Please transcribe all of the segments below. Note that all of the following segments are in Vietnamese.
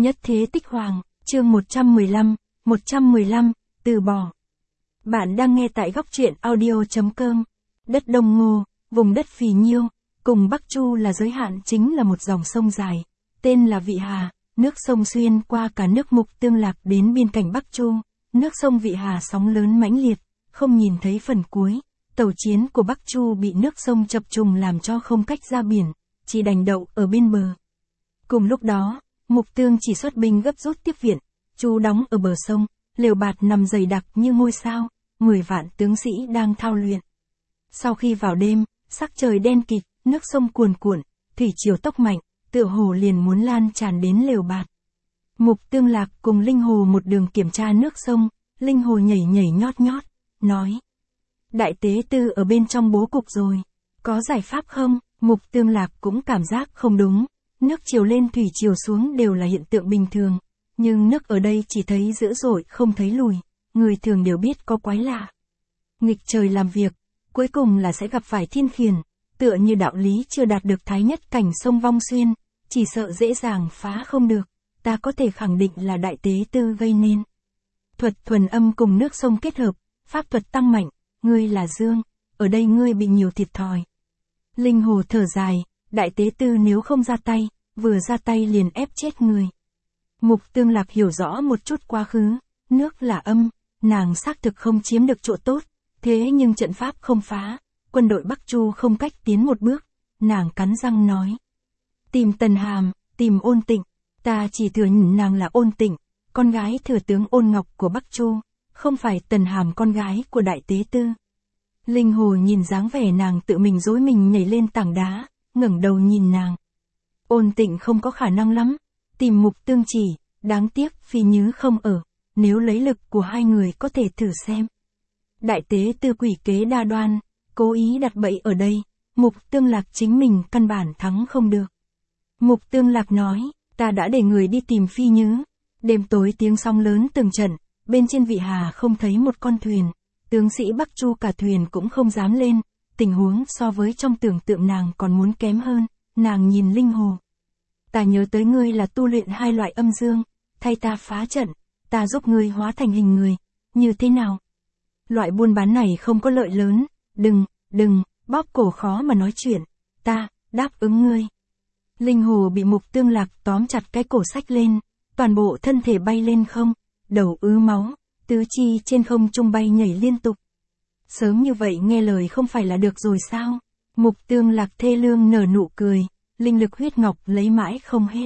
Nhất thế tích hoàng, chương 115, từ bỏ. Bạn đang nghe tại góc truyện audio.com. Đất Đông Ngô, vùng đất phì nhiêu, cùng Bắc Chu là giới hạn chính là một dòng sông dài, tên là Vị Hà, nước sông xuyên qua cả nước Mục Tương Lạc đến biên cảnh Bắc Chu. Nước sông Vị Hà sóng lớn mãnh liệt, không nhìn thấy phần cuối, tàu chiến của Bắc Chu bị nước sông chập trùng làm cho không cách ra biển, chỉ đành đậu ở bên bờ. Cùng lúc đó, Mục Tương chỉ xuất binh gấp rút tiếp viện, Chu đóng ở bờ sông, lều bạt nằm dày đặc như ngôi sao, 10 vạn tướng sĩ đang thao luyện. Sau khi vào đêm, sắc trời đen kịt, nước sông cuồn cuộn, thủy triều tốc mạnh, tựa hồ liền muốn lan tràn đến lều bạt. Mục Tương Lạc cùng Linh Hồ một đường kiểm tra nước sông, Linh Hồ nhảy nhảy nhót nhót, nói: Đại tế tư ở bên trong bố cục rồi, có giải pháp không? Mục Tương Lạc cũng cảm giác không đúng, nước triều lên thủy triều xuống đều là hiện tượng bình thường, nhưng nước ở đây chỉ thấy dữ dội không thấy lùi, người thường đều biết có quái lạ. Nghịch trời làm việc, cuối cùng là sẽ gặp phải thiên khiển, tựa như đạo lý chưa đạt được thái nhất cảnh sông Vong Xuyên, chỉ sợ dễ dàng phá không được, ta có thể khẳng định là đại tế tư gây nên. Thuật thuần âm cùng nước sông kết hợp, pháp thuật tăng mạnh, ngươi là dương, ở đây ngươi bị nhiều thiệt thòi. Linh Hồ thở dài, đại tế tư nếu không ra tay, vừa ra tay liền ép chết người. Mục Tương Lạc hiểu rõ một chút quá khứ, nước là âm, nàng xác thực không chiếm được chỗ tốt, thế nhưng trận pháp không phá, quân đội Bắc Chu không cách tiến một bước, nàng cắn răng nói. Tìm Tần Hàm, tìm Ôn Tịnh, ta chỉ thừa nhận nàng là Ôn Tịnh, con gái thừa tướng Ôn Ngọc của Bắc Chu, không phải Tần Hàm con gái của đại tế tư. Linh Hồ nhìn dáng vẻ nàng tự mình dối mình nhảy lên tảng đá, ngẩng đầu nhìn nàng. Ôn Tịnh không có khả năng lắm, tìm Mục Tương chỉ, đáng tiếc Phi Nhứ không ở, nếu lấy lực của hai người có thể thử xem. Đại tế tư quỷ kế đa đoan, cố ý đặt bẫy ở đây, Mục Tương Lạc chính mình căn bản thắng không được. Mục Tương Lạc nói, ta đã để người đi tìm Phi Nhứ, đêm tối tiếng sóng lớn từng trận, bên trên Vị Hà không thấy một con thuyền, tướng sĩ Bắc Chu cả thuyền cũng không dám lên, tình huống so với trong tưởng tượng nàng còn muốn kém hơn, nàng nhìn Linh Hồ. Ta nhớ tới ngươi là tu luyện hai loại âm dương, thay ta phá trận, ta giúp ngươi hóa thành hình người, như thế nào? Loại buôn bán này không có lợi lớn, đừng, bóp cổ khó mà nói chuyện, ta, đáp ứng ngươi. Linh Hồ bị Mục Tương Lạc tóm chặt cái cổ xách lên, toàn bộ thân thể bay lên không, đầu ứ máu, tứ chi trên không trung bay nhảy liên tục. Sớm như vậy nghe lời không phải là được rồi sao? Mục Tương Lạc thê lương nở nụ cười, linh lực huyết ngọc lấy mãi không hết.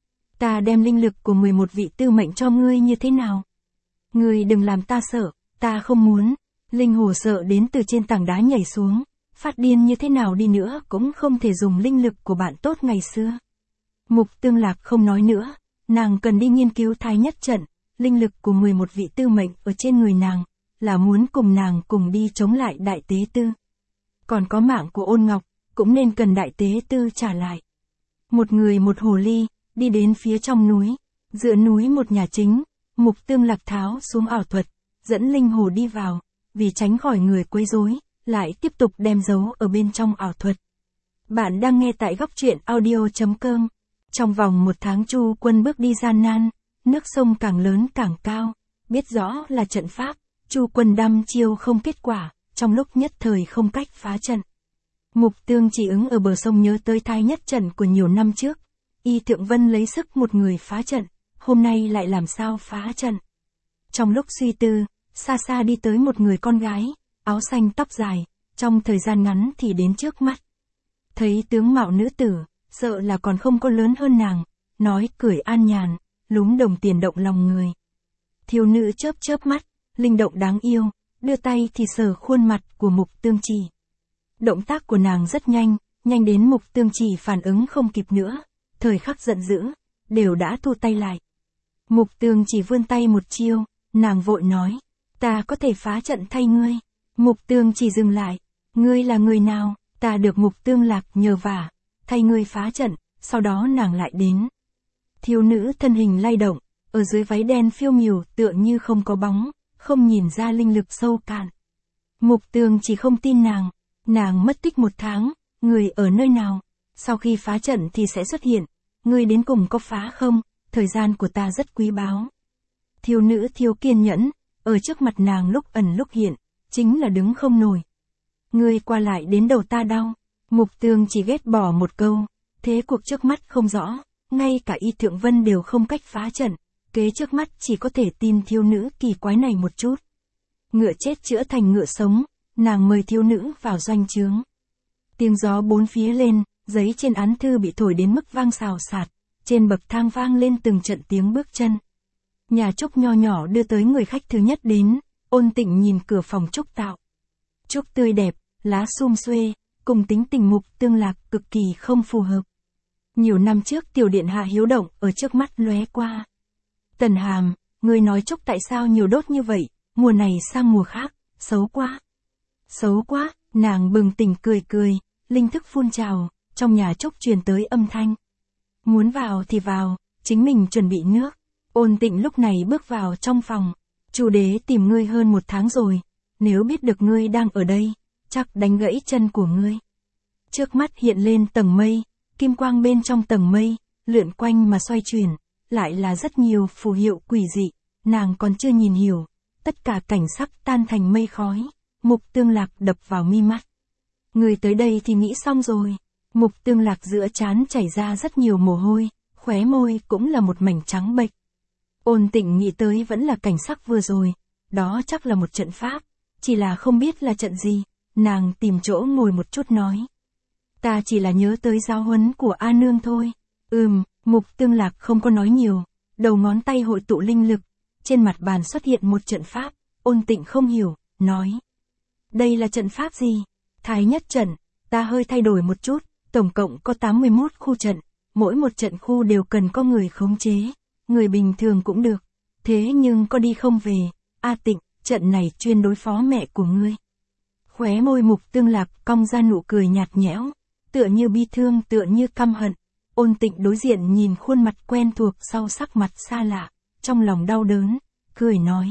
Ta đem linh lực của 11 vị tư mệnh cho ngươi như thế nào? Ngươi đừng làm ta sợ, ta không muốn. Linh Hồ sợ đến từ trên tảng đá nhảy xuống, phát điên như thế nào đi nữa cũng không thể dùng linh lực của bạn tốt ngày xưa. Mục Tương Lạc không nói nữa, nàng cần đi nghiên cứu thái nhất trận, linh lực của 11 vị tư mệnh ở trên người nàng, là muốn cùng nàng cùng đi chống lại đại tế tư. Còn có mạng của Ôn Ngọc, cũng nên cần đại tế tư trả lại. Một người một hồ ly, đi đến phía trong núi, giữa núi một nhà chính, Mục Tương Lạc tháo xuống ảo thuật, dẫn Linh Hồ đi vào, vì tránh khỏi người quấy rối, lại tiếp tục đem giấu ở bên trong ảo thuật. Bạn đang nghe tại góc truyện audio.com. Trong vòng 1 tháng Chu quân bước đi gian nan, nước sông càng lớn càng cao, biết rõ là trận pháp, Chu quân đăm chiêu không kết quả, trong lúc nhất thời không cách phá trận. Mục Tương chỉ ứng ở bờ sông nhớ tới thái nhất trận của nhiều năm trước, Y Thượng Vân lấy sức một người phá trận, hôm nay lại làm sao phá trận. Trong lúc suy tư, xa xa đi tới một người con gái, áo xanh tóc dài, trong thời gian ngắn thì đến trước mắt. Thấy tướng mạo nữ tử, sợ là còn không có lớn hơn nàng, nói cười an nhàn, lúm đồng tiền động lòng người. Thiếu nữ chớp chớp mắt, linh động đáng yêu, đưa tay thì sờ khuôn mặt của Mục Tương chỉ. Động tác của nàng rất nhanh, nhanh đến Mục Tương chỉ phản ứng không kịp nữa, thời khắc giận dữ, đều đã thu tay lại. Mục Tương chỉ vươn tay một chiêu, nàng vội nói, ta có thể phá trận thay ngươi. Mục Tương chỉ dừng lại, ngươi là người nào? Ta được Mục Tương Lạc nhờ vả, thay ngươi phá trận, sau đó nàng lại đến. Thiếu nữ thân hình lay động, ở dưới váy đen phiêu miểu tựa như không có bóng, không nhìn ra linh lực sâu cạn. Mục Tương chỉ không tin nàng mất tích 1 tháng, người ở nơi nào? Sau khi phá trận thì sẽ xuất hiện, ngươi đến cùng có phá không? thời gian của ta rất quý báu. Thiếu nữ thiếu kiên nhẫn, ở trước mặt nàng lúc ẩn lúc hiện, chính là đứng không nổi. Ngươi qua lại đến đầu ta đau. Mục Tương chỉ ghét bỏ một câu, thế cuộc trước mắt không rõ, ngay cả Y Thượng Vân đều không cách phá trận, kế trước mắt chỉ có thể tin thiếu nữ kỳ quái này một chút. Ngựa chết chữa thành ngựa sống, nàng mời thiếu nữ vào doanh trướng. Tiếng gió bốn phía lên, giấy trên án thư bị thổi đến mức vang xào xạc, trên bậc thang vang lên từng trận tiếng bước chân. Nhà trúc nho nhỏ đưa tới người khách thứ nhất đến, Ôn Tịnh nhìn cửa phòng trúc tạo. Trúc tươi đẹp, lá sum xuê, cùng tính tình Mục Tương Lạc cực kỳ không phù hợp. Nhiều năm trước tiểu điện hạ hiếu động ở trước mắt lóe qua. Tần Hàm, ngươi nói trúc tại sao nhiều đốt như vậy, mùa này sang mùa khác, xấu quá. Xấu quá, nàng bừng tỉnh cười cười, linh thức phun trào, trong nhà trúc truyền tới âm thanh. Muốn vào thì vào, chính mình chuẩn bị nước. Ôn Tịnh lúc này bước vào trong phòng. Chủ đế tìm ngươi hơn 1 tháng rồi, nếu biết được ngươi đang ở đây, chắc đánh gãy chân của ngươi. Trước mắt hiện lên tầng mây, kim quang bên trong tầng mây, lượn quanh mà xoay chuyển, lại là rất nhiều phù hiệu quỷ dị, nàng còn chưa nhìn hiểu, tất cả cảnh sắc tan thành mây khói, Mục Tương Lạc đập vào mi mắt. Người tới đây thì nghĩ xong rồi. Mục Tương Lạc giữa trán chảy ra rất nhiều mồ hôi, khóe môi cũng là một mảnh trắng bệch. Ôn Tịnh nghĩ tới vẫn là cảnh sắc vừa rồi, đó chắc là một trận pháp, chỉ là không biết là trận gì, nàng tìm chỗ ngồi một chút nói. Ta chỉ là nhớ tới giáo huấn của A Nương thôi. Mục Tương Lạc không có nói nhiều, đầu ngón tay hội tụ linh lực, trên mặt bàn xuất hiện một trận pháp, Ôn Tịnh không hiểu, nói. Đây là trận pháp gì? Thái nhất trận, ta hơi thay đổi một chút, tổng cộng có 81 khu trận, mỗi một trận khu đều cần có người khống chế, người bình thường cũng được, thế nhưng có đi không về, A Tịnh, trận này chuyên đối phó mẹ của ngươi. Khóe môi Mục Tương Lạc cong ra nụ cười nhạt nhẽo, tựa như bi thương tựa như căm hận. Ôn Tịnh đối diện nhìn khuôn mặt quen thuộc sau sắc mặt xa lạ, trong lòng đau đớn, cười nói.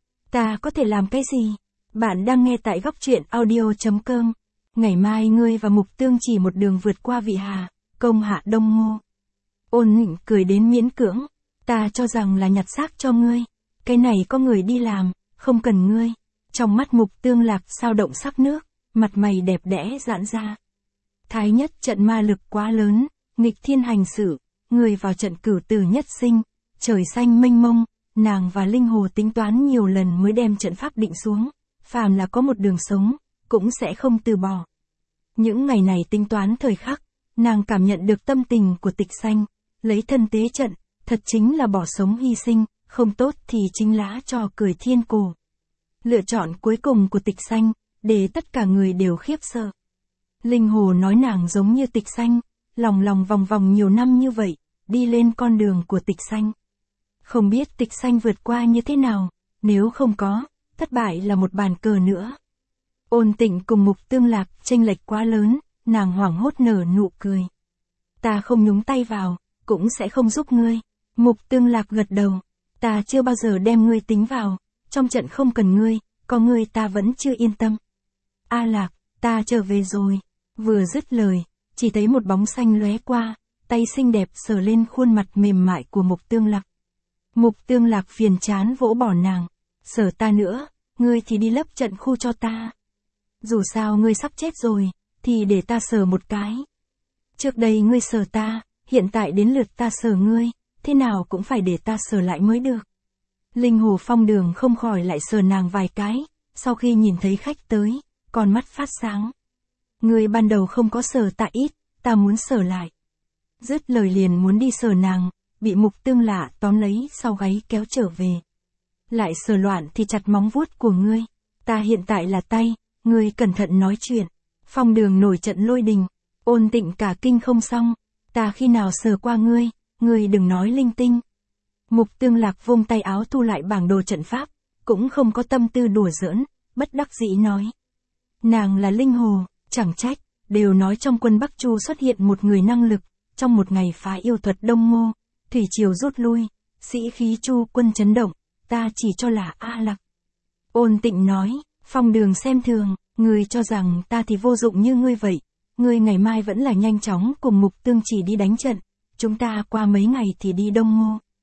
Ta có thể làm cái gì? Bạn đang nghe tại góc truyện audio.com. Ngày mai ngươi và Mục Tương chỉ một đường vượt qua Vị Hà, công hạ Đông Ngô. Ôn Nịnh cười đến miễn cưỡng, ta cho rằng là nhặt xác cho ngươi, cái này có người đi làm, không cần ngươi. Trong mắt Mục Tương Lạc sao động sắc nước, mặt mày đẹp đẽ giãn ra. Thái nhất trận ma lực quá lớn, nghịch thiên hành sự, người vào trận cửu tử nhất sinh, trời xanh mênh mông, nàng và Linh Hồ tính toán nhiều lần mới đem trận pháp định xuống, phàm là có một đường sống, cũng sẽ không từ bỏ. Những ngày này tính toán thời khắc, nàng cảm nhận được tâm tình của Tịch Xanh, lấy thân tế trận, thật chính là bỏ sống hy sinh, không tốt thì chính lá cho cười thiên cổ. Lựa chọn cuối cùng của Tịch Xanh, để tất cả người đều khiếp sợ. Linh Hồ nói nàng giống như Tịch Xanh, lòng vòng vòng nhiều năm như vậy, đi lên con đường của Tịch Xanh. Không biết Tịch Xanh vượt qua như thế nào, nếu không có, thất bại là một bàn cờ nữa. Ôn Tịnh cùng Mục Tương Lạc chênh lệch quá lớn, nàng hoảng hốt nở nụ cười. Ta không nhúng tay vào, cũng sẽ không giúp ngươi. Mục Tương Lạc gật đầu, ta chưa bao giờ đem ngươi tính vào, trong trận không cần ngươi, có ngươi ta vẫn chưa yên tâm. A Lạc, ta trở về rồi. Vừa dứt lời, chỉ thấy một bóng xanh lóe qua, tay xinh đẹp sờ lên khuôn mặt mềm mại của Mục Tương Lạc. Mục Tương Lạc phiền chán vỗ bỏ nàng, sờ ta nữa, ngươi thì đi lấp trận khu cho ta. Dù sao ngươi sắp chết rồi, thì để ta sờ một cái. Trước đây ngươi sờ ta, hiện tại đến lượt ta sờ ngươi, thế nào cũng phải để ta sờ lại mới được. Linh Hồ Phong Đường không khỏi lại sờ nàng vài cái, sau khi nhìn thấy khách tới, con mắt phát sáng. Ngươi ban đầu không có sờ ta ít, ta muốn sờ lại. Dứt lời liền muốn đi sờ nàng, bị Mục Tương Lạ tóm lấy sau gáy kéo trở về. Lại sờ loạn thì chặt móng vuốt của ngươi, ta hiện tại là tay, ngươi cẩn thận nói chuyện. Phong Đường nổi trận lôi đình, Ôn Tịnh cả kinh không xong, ta khi nào sờ qua ngươi đừng nói linh tinh. Mục Tương Lạc vung tay áo thu lại bảng đồ trận pháp, cũng không có tâm tư đùa giỡn, bất đắc dĩ nói. Nàng là Linh Hồ, chẳng trách, đều nói trong quân Bắc Chu xuất hiện một người năng lực, trong một ngày phá yêu thuật Đông Ngô, thủy triều rút lui, sĩ khí Chu quân chấn động, ta chỉ cho là A Lạc. Ôn Tịnh nói, Phong Đường xem thường, ngươi cho rằng ta thì vô dụng như ngươi vậy, ngươi ngày mai vẫn là nhanh chóng cùng Mục Tương chỉ đi đánh trận, chúng ta qua mấy ngày thì đi Đông Ngô.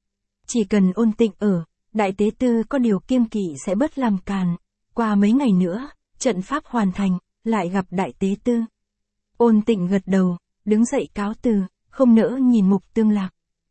Chỉ cần Ôn Tịnh ở, đại tế tư có điều kiêng kỵ sẽ bớt làm càn. Qua mấy ngày nữa, trận pháp hoàn thành, lại gặp đại tế tư. Ôn Tịnh gật đầu, đứng dậy cáo từ, không nỡ nhìn Mục Tương Lạc.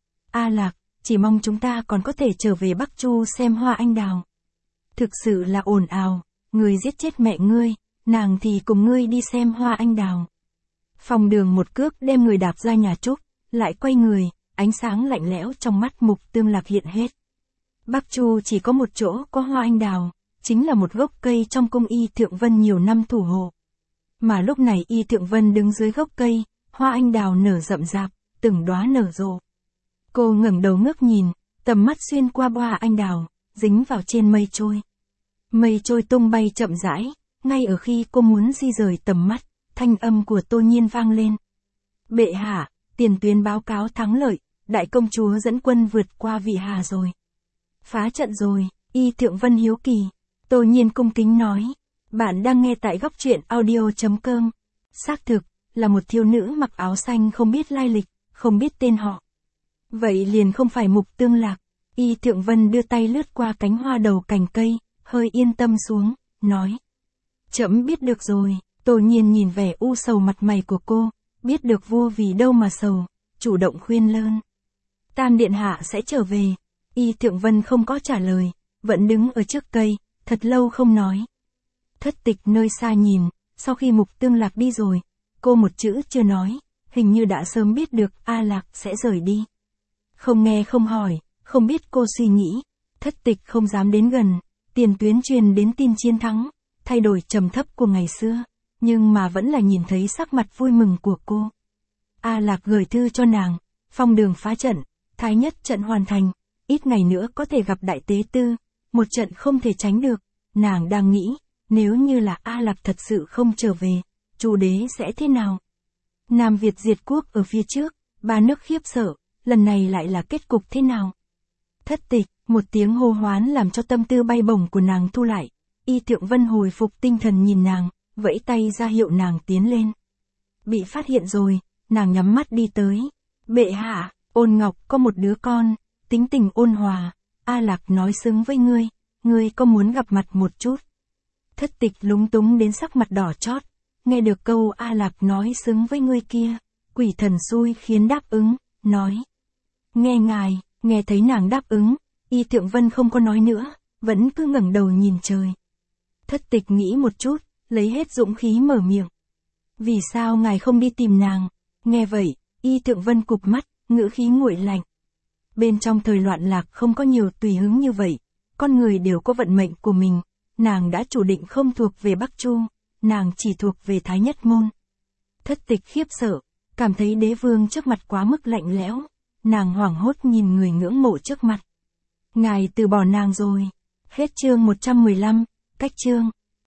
A Lạc, chỉ mong chúng ta còn có thể trở về Bắc Chu xem hoa anh đào. Thực sự là ồn ào, người giết chết mẹ ngươi, nàng thì cùng ngươi đi xem hoa anh đào. Phong Đường một cước đem người đạp ra nhà Trúc, lại quay người, ánh sáng lạnh lẽo trong mắt Mục Tương Lạc hiện hết. Bắc Chu chỉ có một chỗ có hoa anh đào, chính là một gốc cây trong cung Y Thượng Vân nhiều năm thủ hộ. Mà lúc này Y Thượng Vân đứng dưới gốc cây, hoa anh đào nở rậm rạp, từng đóa nở rộ. Cô ngẩng đầu ngước nhìn, tầm mắt xuyên qua hoa anh đào, dính vào trên mây trôi. Mây trôi tung bay chậm rãi, ngay ở khi cô muốn di rời tầm mắt, thanh âm của Tô Nhiên vang lên. Bệ hạ, tiền tuyến báo cáo thắng lợi, đại công chúa dẫn quân vượt qua Vị Hà rồi. Phá trận rồi, Y Thượng Vân hiếu kỳ. Tô Nhiên cung kính nói. Bạn đang nghe tại góc truyện audio.com. Xác thực, là một thiếu nữ mặc áo xanh không biết lai lịch, không biết tên họ. Vậy liền không phải Mục Tương Lạc. Y Thượng Vân đưa tay lướt qua cánh hoa đầu cành cây, hơi yên tâm xuống, nói. Trẫm biết được rồi. Tô Nhiên nhìn vẻ u sầu mặt mày của cô, biết được vua vì đâu mà sầu, chủ động khuyên lơn. Tam điện hạ sẽ trở về. Y Thượng Vân không có trả lời, vẫn đứng ở trước cây, thật lâu không nói. Thất Tịch nơi xa nhìn, sau khi Mục Tương Lạc đi rồi, cô một chữ chưa nói, hình như đã sớm biết được A Lạc sẽ rời đi. Không nghe không hỏi, không biết cô suy nghĩ, Thất Tịch không dám đến gần, tiền tuyến truyền đến tin chiến thắng, thay đổi trầm thấp của ngày xưa, nhưng mà vẫn là nhìn thấy sắc mặt vui mừng của cô. A Lạc gửi thư cho nàng, Phong Đường phá trận, Thái Nhất trận hoàn thành, ít ngày nữa có thể gặp đại tế tư, một trận không thể tránh được, nàng đang nghĩ, nếu như là A Lạc thật sự không trở về, Chu đế sẽ thế nào? Nam Việt diệt quốc ở phía trước, ba nước khiếp sợ, lần này lại là kết cục thế nào? Thất Tịch, một tiếng hô hoán làm cho tâm tư bay bổng của nàng thu lại. Y Thượng Vân hồi phục tinh thần nhìn nàng, vẫy tay ra hiệu nàng tiến lên. Bị phát hiện rồi, nàng nhắm mắt đi tới. Bệ hạ, Ôn Ngọc có một đứa con, tính tình ôn hòa, A Lạc nói xứng với ngươi có muốn gặp mặt một chút? Thất Tịch lúng túng đến sắc mặt đỏ chót, nghe được câu A Lạc nói xứng với ngươi kia, quỷ thần xui khiến đáp ứng, nói. Nghe ngài, nghe thấy nàng đáp ứng, Y Thượng Vân không có nói nữa, vẫn cứ ngẩng đầu nhìn trời. Thất Tịch nghĩ một chút, lấy hết dũng khí mở miệng. Vì sao ngài không đi tìm nàng? Nghe vậy, Y Thượng Vân cụp mắt, ngữ khí nguội lạnh. Bên trong thời loạn lạc không có nhiều tùy hứng như vậy, con người đều có vận mệnh của mình, nàng đã chủ định không thuộc về Bắc Chu, nàng chỉ thuộc về Thái Nhất môn. Thất Tịch khiếp sợ, cảm thấy đế vương trước mặt quá mức lạnh lẽo, nàng hoảng hốt nhìn người ngưỡng mộ trước mặt. Ngài từ bỏ nàng rồi. Hết chương 115, cách chương.